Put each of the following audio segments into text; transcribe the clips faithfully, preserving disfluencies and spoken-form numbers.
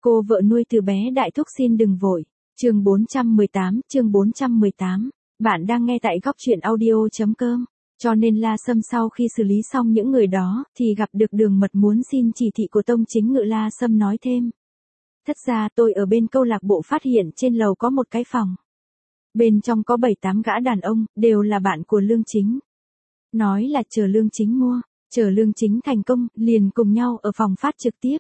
Cô vợ nuôi từ bé đại thúc xin đừng vội. Chương bốn trăm mười tám, chương bốn trăm mười tám. Bạn đang nghe tại góc truyện audio.com. Cho nên La Sâm sau khi xử lý xong những người đó, thì gặp được Đường Mật muốn xin chỉ thị của Tông Chính Ngự. La Sâm nói thêm. Thất ra tôi ở bên câu lạc bộ phát hiện trên lầu có một cái phòng. Bên trong có bảy tám gã đàn ông, đều là bạn của Lương Chính. Nói là chờ Lương Chính mua, chờ Lương Chính thành công, liền cùng nhau ở phòng phát trực tiếp.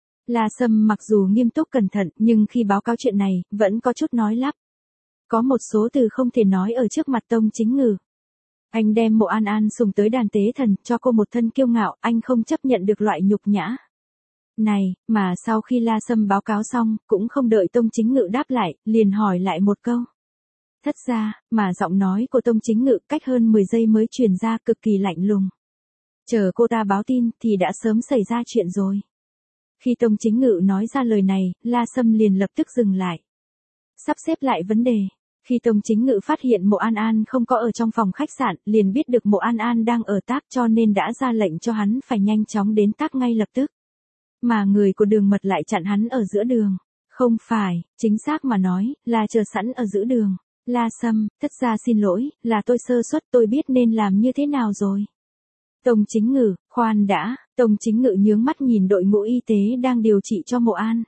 La Sâm mặc dù nghiêm túc cẩn thận, nhưng khi báo cáo chuyện này, vẫn có chút nói lắp. Có một số từ không thể nói ở trước mặt Tông Chính Ngự. Anh đem Mộ An An sùng tới đàn tế thần, cho cô một thân kiêu ngạo, anh không chấp nhận được loại nhục nhã này, mà sau khi La Sâm báo cáo xong, cũng không đợi Tông Chính Ngự đáp lại, liền hỏi lại một câu. Thất ra, mà giọng nói của Tông Chính Ngự cách hơn mười giây mới truyền ra, cực kỳ lạnh lùng. Chờ cô ta báo tin, thì đã sớm xảy ra chuyện rồi. Khi Tông Chính Ngự nói ra lời này, La Sâm liền lập tức dừng lại. Sắp xếp lại vấn đề. Khi Tông Chính Ngự phát hiện Mộ An An không có ở trong phòng khách sạn, liền biết được Mộ An An đang ở tác, cho nên đã ra lệnh cho hắn phải nhanh chóng đến tác ngay lập tức. Mà người của Đường Mật lại chặn hắn ở giữa đường. Không phải, chính xác mà nói, là chờ sẵn ở giữa đường. La Sâm, thất ra xin lỗi, là tôi sơ suất, tôi biết nên làm như thế nào rồi. Tông Chính Ngự, khoan đã. Tông Chính Ngự nhướng mắt nhìn đội ngũ y tế đang điều trị cho Mộ An.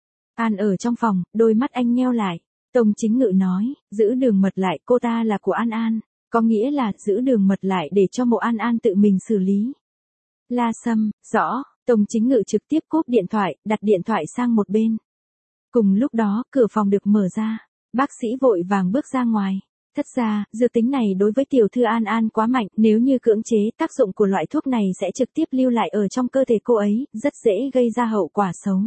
An ở trong phòng, đôi mắt anh nheo lại. Tông Chính Ngự nói, giữ Đường Mật lại, cô ta là của An An, có nghĩa là giữ Đường Mật lại để cho Mộ An An tự mình xử lý. La Sâm, rõ. Tông Chính Ngự trực tiếp cúp điện thoại, đặt điện thoại sang một bên. Cùng lúc đó, cửa phòng được mở ra. Bác sĩ vội vàng bước ra ngoài. Thất ra, dược tính này đối với tiểu thư An An quá mạnh, nếu như cưỡng chế, tác dụng của loại thuốc này sẽ trực tiếp lưu lại ở trong cơ thể cô ấy, rất dễ gây ra hậu quả xấu.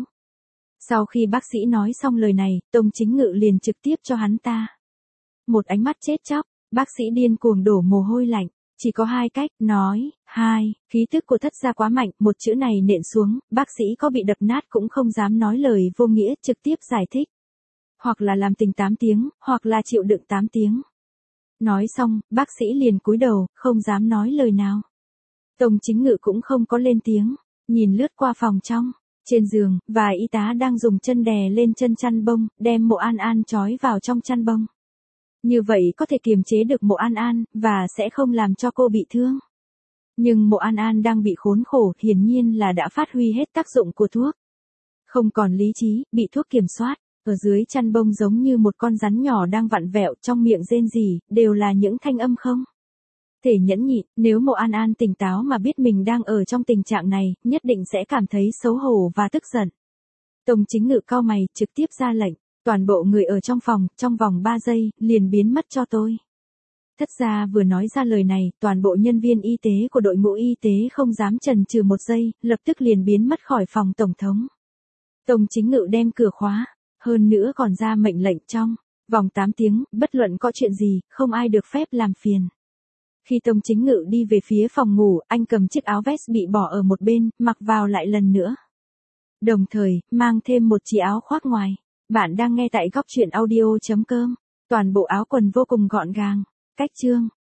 Sau khi bác sĩ nói xong lời này, Tông Chính Ngự liền trực tiếp cho hắn ta một ánh mắt chết chóc. Bác sĩ điên cuồng đổ mồ hôi lạnh. Chỉ có hai cách, nói, hai, khí tức của thất gia quá mạnh, một chữ này nện xuống, bác sĩ có bị đập nát cũng không dám nói lời vô nghĩa, trực tiếp giải thích. Hoặc là làm tình tám tiếng, hoặc là chịu đựng tám tiếng. Nói xong, bác sĩ liền cúi đầu, không dám nói lời nào. Tông Chính Ngự cũng không có lên tiếng, nhìn lướt qua phòng trong. Trên giường, vài y tá đang dùng chân đè lên chân chăn bông, đem Mộ An An trói vào trong chăn bông. Như vậy có thể kiềm chế được Mộ An An, và sẽ không làm cho cô bị thương. Nhưng Mộ An An đang bị khốn khổ, hiển nhiên là đã phát huy hết tác dụng của thuốc. Không còn lý trí, bị thuốc kiểm soát. Ở dưới chăn bông giống như một con rắn nhỏ đang vặn vẹo, trong miệng rên rỉ, đều là những thanh âm không thể nhẫn nhịn. Nếu Mộ An An tỉnh táo mà biết mình đang ở trong tình trạng này, nhất định sẽ cảm thấy xấu hổ và tức giận. Tông Chính Ngự cau mày, trực tiếp ra lệnh. Toàn bộ người ở trong phòng, trong vòng ba giây, liền biến mất cho tôi. Thất gia vừa nói ra lời này, toàn bộ nhân viên y tế của đội ngũ y tế không dám chần chừ một giây, lập tức liền biến mất khỏi phòng tổng thống. Tông Chính Ngự đem cửa khóa, hơn nữa còn ra mệnh lệnh trong vòng tám tiếng, bất luận có chuyện gì, không ai được phép làm phiền. Khi Tông Chính Ngự đi về phía phòng ngủ, anh cầm chiếc áo vest bị bỏ ở một bên, mặc vào lại lần nữa. Đồng thời, mang thêm một chiếc áo khoác ngoài. Bạn đang nghe tại góc truyện audio.com. Toàn bộ áo quần vô cùng gọn gàng. Cách chương.